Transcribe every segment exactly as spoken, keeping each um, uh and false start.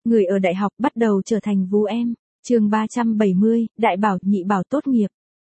Người ở đại học bắt đầu trở thành vú em. Chương ba trăm bảy mươi, đại bảo, nhị bảo tốt nghiệp.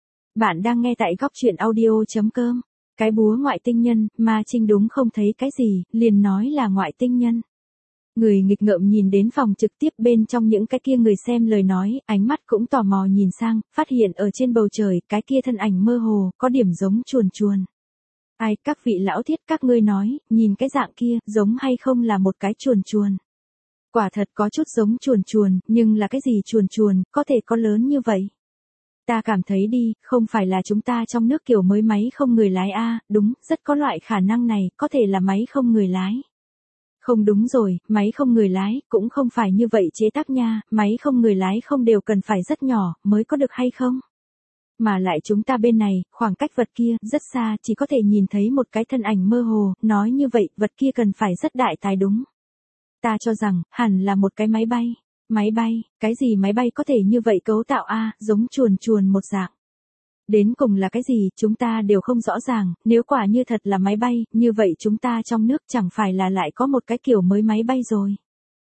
Bạn đang nghe tại góc truyện audio chấm com. Cái búa ngoại tinh nhân, mà Trinh đúng không thấy cái gì, liền nói là ngoại tinh nhân. Người nghịch ngợm nhìn đến phòng trực tiếp bên trong những cái kia người xem lời nói, ánh mắt cũng tò mò nhìn sang, phát hiện ở trên bầu trời, cái kia thân ảnh mơ hồ, có điểm giống chuồn chuồn. Ai, các vị lão thiết các ngươi nói, nhìn cái dạng kia, giống hay không là một cái chuồn chuồn. Quả thật có chút giống chuồn chuồn, nhưng là cái gì chuồn chuồn, có thể có lớn như vậy. Ta cảm thấy đi, không phải là chúng ta trong nước kiểu mới máy không người lái a, à, đúng, rất có loại khả năng này, có thể là máy không người lái. Không đúng rồi, máy không người lái, cũng không phải như vậy chế tác nha, máy không người lái không đều cần phải rất nhỏ, mới có được hay không? Mà lại chúng ta bên này, khoảng cách vật kia, rất xa, chỉ có thể nhìn thấy một cái thân ảnh mơ hồ, nói như vậy, vật kia cần phải rất đại tài đúng. Ta cho rằng, hẳn là một cái máy bay. Máy bay, cái gì máy bay có thể như vậy cấu tạo a, à, giống chuồn chuồn một dạng. Đến cùng là cái gì, chúng ta đều không rõ ràng, nếu quả như thật là máy bay, như vậy chúng ta trong nước chẳng phải là lại có một cái kiểu mới máy bay rồi.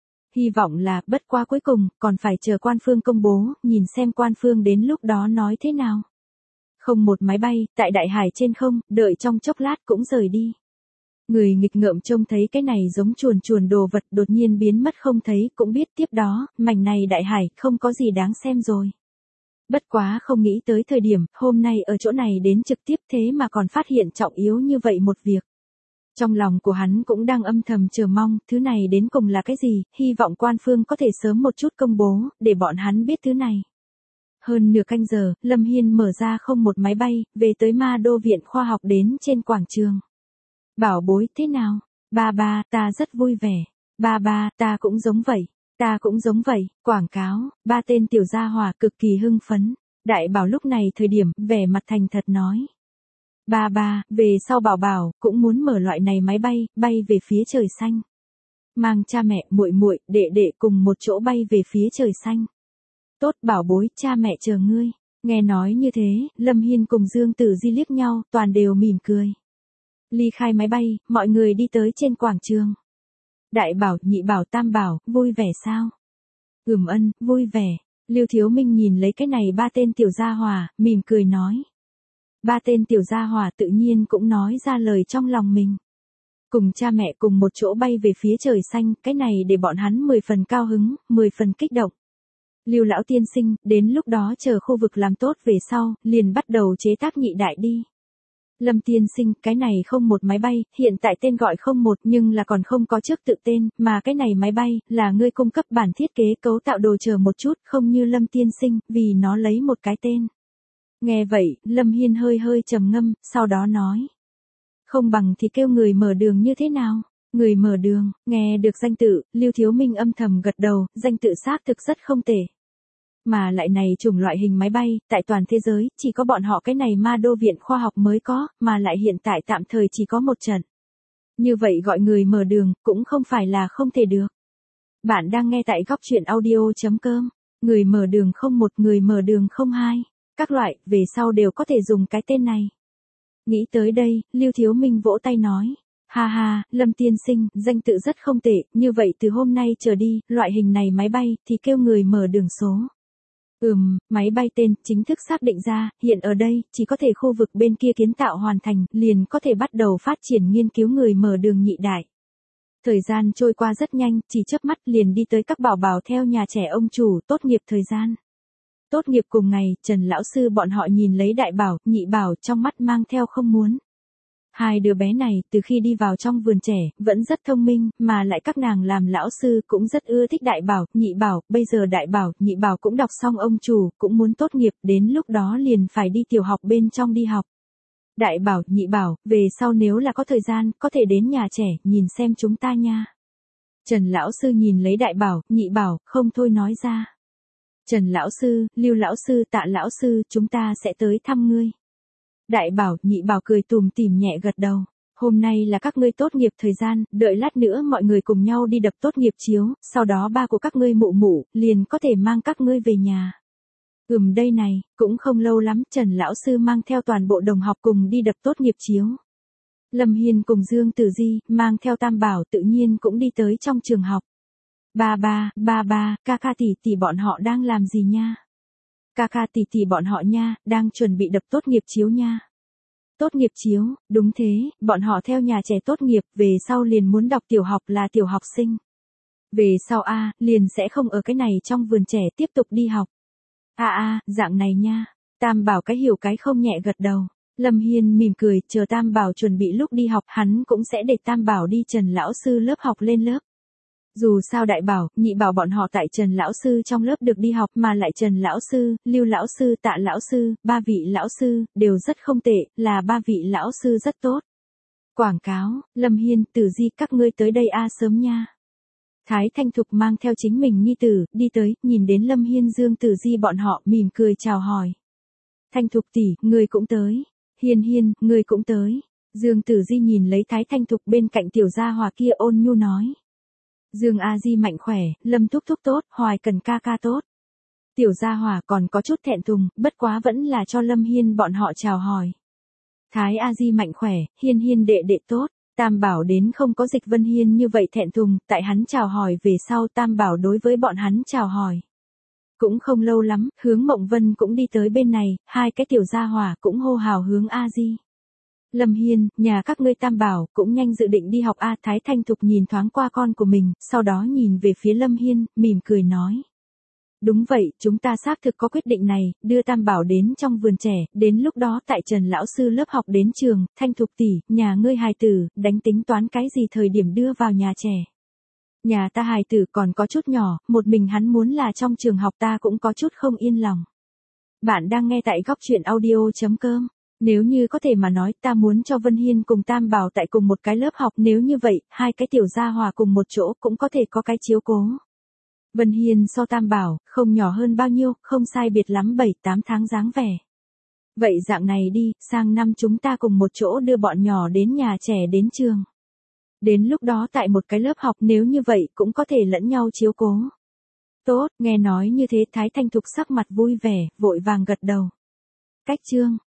Hy vọng là, bất qua cuối cùng, còn phải chờ quan phương công bố, nhìn xem quan phương đến lúc đó nói thế nào. Không một máy bay, tại đại hải trên không, đợi trong chốc lát cũng rời đi. Người nghịch ngợm trông thấy cái này giống chuồn chuồn đồ vật đột nhiên biến mất không thấy, cũng biết tiếp đó, mảnh này đại hải không có gì đáng xem rồi. Bất quá không nghĩ tới thời điểm, hôm nay ở chỗ này đến trực tiếp thế mà còn phát hiện trọng yếu như vậy một việc. Trong lòng của hắn cũng đang âm thầm chờ mong, thứ này đến cùng là cái gì, hy vọng quan phương có thể sớm một chút công bố, để bọn hắn biết thứ này. Hơn nửa canh giờ, Lâm Hiên mở ra không một máy bay, về tới Ma Đô Viện Khoa học đến trên quảng trường. Bảo bối, thế nào? Ba ba, ta rất vui vẻ. Ba ba, ta cũng giống vậy. Ta cũng giống vậy, quảng cáo, ba tên tiểu gia hỏa cực kỳ hưng phấn. Đại bảo lúc này thời điểm, vẻ mặt thành thật nói. Ba ba, về sau bảo bảo, cũng muốn mở loại này máy bay, bay về phía trời xanh. Mang cha mẹ, muội muội, đệ đệ cùng một chỗ bay về phía trời xanh. Tốt bảo bối, cha mẹ chờ ngươi. Nghe nói như thế, Lâm Hiên cùng Dương Tử Di liếc nhau, toàn đều mỉm cười. Ly khai máy bay, mọi người đi tới trên quảng trường. Đại bảo, nhị bảo, tam bảo, vui vẻ sao? Ừm ân, vui vẻ. Lưu Thiếu Minh nhìn lấy cái này ba tên tiểu gia hỏa, mỉm cười nói. Ba tên tiểu gia hỏa tự nhiên cũng nói ra lời trong lòng mình. Cùng cha mẹ cùng một chỗ bay về phía trời xanh, cái này để bọn hắn mười phần cao hứng, mười phần kích động. Lưu lão tiên sinh, đến lúc đó chờ khu vực làm tốt về sau, liền bắt đầu chế tác nhị đại đi. Lâm tiên sinh, cái này không một máy bay, hiện tại tên gọi không một nhưng là còn không có trước tự tên, mà cái này máy bay, là ngươi cung cấp bản thiết kế cấu tạo đồ chờ một chút, không như Lâm tiên sinh, vì nó lấy một cái tên. Nghe vậy, Lâm Hiên hơi hơi trầm ngâm, sau đó nói. Không bằng thì kêu người mở đường như thế nào? Người mở đường, nghe được danh tự, Lưu Thiếu Minh âm thầm gật đầu, danh tự xác thực rất không tệ. Mà lại này chủng loại hình máy bay, tại toàn thế giới, chỉ có bọn họ cái này Ma Đô Viện Khoa học mới có, mà lại hiện tại tạm thời chỉ có một trận. Như vậy gọi người mở đường, cũng không phải là không thể được. Bạn đang nghe tại góc truyện audio chấm com, người mở đường không một, người mở đường không hai, các loại, về sau đều có thể dùng cái tên này. Nghĩ tới đây, Lưu Thiếu Minh vỗ tay nói. Ha ha, Lâm tiên sinh, danh tự rất không tệ, như vậy từ hôm nay trở đi, loại hình này máy bay, thì kêu người mở đường số. Ừm, máy bay tên, chính thức xác định ra, hiện ở đây, chỉ có thể khu vực bên kia kiến tạo hoàn thành, liền có thể bắt đầu phát triển nghiên cứu người mở đường nhị đại. Thời gian trôi qua rất nhanh, chỉ chớp mắt liền đi tới các bảo bảo theo nhà trẻ ông chủ, tốt nghiệp thời gian. Tốt nghiệp cùng ngày, Trần lão sư bọn họ nhìn lấy đại bảo, nhị bảo, trong mắt mang theo không muốn. Hai đứa bé này, từ khi đi vào trong vườn trẻ, vẫn rất thông minh, mà lại các nàng làm lão sư cũng rất ưa thích đại bảo, nhị bảo, bây giờ đại bảo, nhị bảo cũng đọc xong ông chủ, cũng muốn tốt nghiệp, đến lúc đó liền phải đi tiểu học bên trong đi học. Đại bảo, nhị bảo, về sau nếu là có thời gian, có thể đến nhà trẻ, nhìn xem chúng ta nha. Trần lão sư nhìn lấy đại bảo, nhị bảo, không thôi nói ra. Trần lão sư, Lưu lão sư, Tạ lão sư, chúng ta sẽ tới thăm ngươi. Đại bảo, nhị bảo cười tùm tìm nhẹ gật đầu. Hôm nay là các ngươi tốt nghiệp thời gian, đợi lát nữa mọi người cùng nhau đi đập tốt nghiệp chiếu, sau đó ba của các ngươi mụ mụ, liền có thể mang các ngươi về nhà. Ừm đây này, cũng không lâu lắm, Trần lão sư mang theo toàn bộ đồng học cùng đi đập tốt nghiệp chiếu. Lâm Hiên cùng Dương Tử Di, mang theo tam bảo tự nhiên cũng đi tới trong trường học. Ba ba, ba ba, ca ca tỷ tỷ bọn họ đang làm gì nha? Ca ca tỷ tỷ bọn họ nha, đang chuẩn bị đập tốt nghiệp chiếu nha. Tốt nghiệp chiếu, đúng thế, bọn họ theo nhà trẻ tốt nghiệp, về sau liền muốn đọc tiểu học là tiểu học sinh. Về sau a, liền sẽ không ở cái này trong vườn trẻ tiếp tục đi học. A a, dạng này nha. Tam Bảo cái hiểu cái không nhẹ gật đầu. Lâm Hiên mỉm cười, chờ Tam Bảo chuẩn bị lúc đi học, hắn cũng sẽ để Tam Bảo đi Trần lão sư lớp học lên lớp. Dù sao Đại Bảo, Nhị Bảo bọn họ tại Trần lão sư trong lớp được đi học, mà lại Trần lão sư, Lưu lão sư, Tạ lão sư, ba vị lão sư đều rất không tệ, là ba vị lão sư rất tốt. Quảng cáo, Lâm Hiên, Tử Di các ngươi tới đây a sớm nha. Thái Thanh Thục mang theo chính mình nhi tử, đi tới, nhìn đến Lâm Hiên Dương Tử Di bọn họ, mỉm cười chào hỏi. Thanh Thục tỷ, ngươi cũng tới. Hiên Hiên, ngươi cũng tới. Dương Tử Di nhìn lấy Thái Thanh Thục bên cạnh tiểu gia hòa kia ôn nhu nói. Dương A Di mạnh khỏe, Lâm thúc thúc tốt, Hoài Cần ca ca tốt. Tiểu gia hòa còn có chút thẹn thùng, bất quá vẫn là cho Lâm Hiên bọn họ chào hỏi. Thái A Di mạnh khỏe, Hiên Hiên đệ đệ tốt. Tam Bảo đến không có Dịch Vân Hiên như vậy thẹn thùng, tại hắn chào hỏi về sau Tam Bảo đối với bọn hắn chào hỏi. Cũng không lâu lắm, Hướng Mộng Vân cũng đi tới bên này, hai cái tiểu gia hỏa cũng hô hào Hướng A Di. Lâm Hiên, nhà các ngươi Tam Bảo cũng nhanh dự định đi học a. Thái Thanh Thục nhìn thoáng qua con của mình, sau đó nhìn về phía Lâm Hiên, mỉm cười nói. Đúng vậy, chúng ta xác thực có quyết định này, đưa Tam Bảo đến trong vườn trẻ, đến lúc đó tại Trần lão sư lớp học đến trường, Thanh Thục tỷ, nhà ngươi hài tử, đánh tính toán cái gì thời điểm đưa vào nhà trẻ. Nhà ta hài tử còn có chút nhỏ, một mình hắn muốn là trong trường học ta cũng có chút không yên lòng. Bạn đang nghe tại góc truyện audio.com. Nếu như có thể mà nói, ta muốn cho Vân Hiên cùng Tam Bảo tại cùng một cái lớp học, nếu như vậy, hai cái tiểu gia hòa cùng một chỗ cũng có thể có cái chiếu cố. Vân Hiên so Tam Bảo, không nhỏ hơn bao nhiêu, không sai biệt lắm bảy tám tháng dáng vẻ. Vậy dạng này đi, sang năm chúng ta cùng một chỗ đưa bọn nhỏ đến nhà trẻ đến trường. Đến lúc đó tại một cái lớp học, nếu như vậy cũng có thể lẫn nhau chiếu cố. Tốt, nghe nói như thế Thái Thanh Thục sắc mặt vui vẻ, vội vàng gật đầu. Cách chương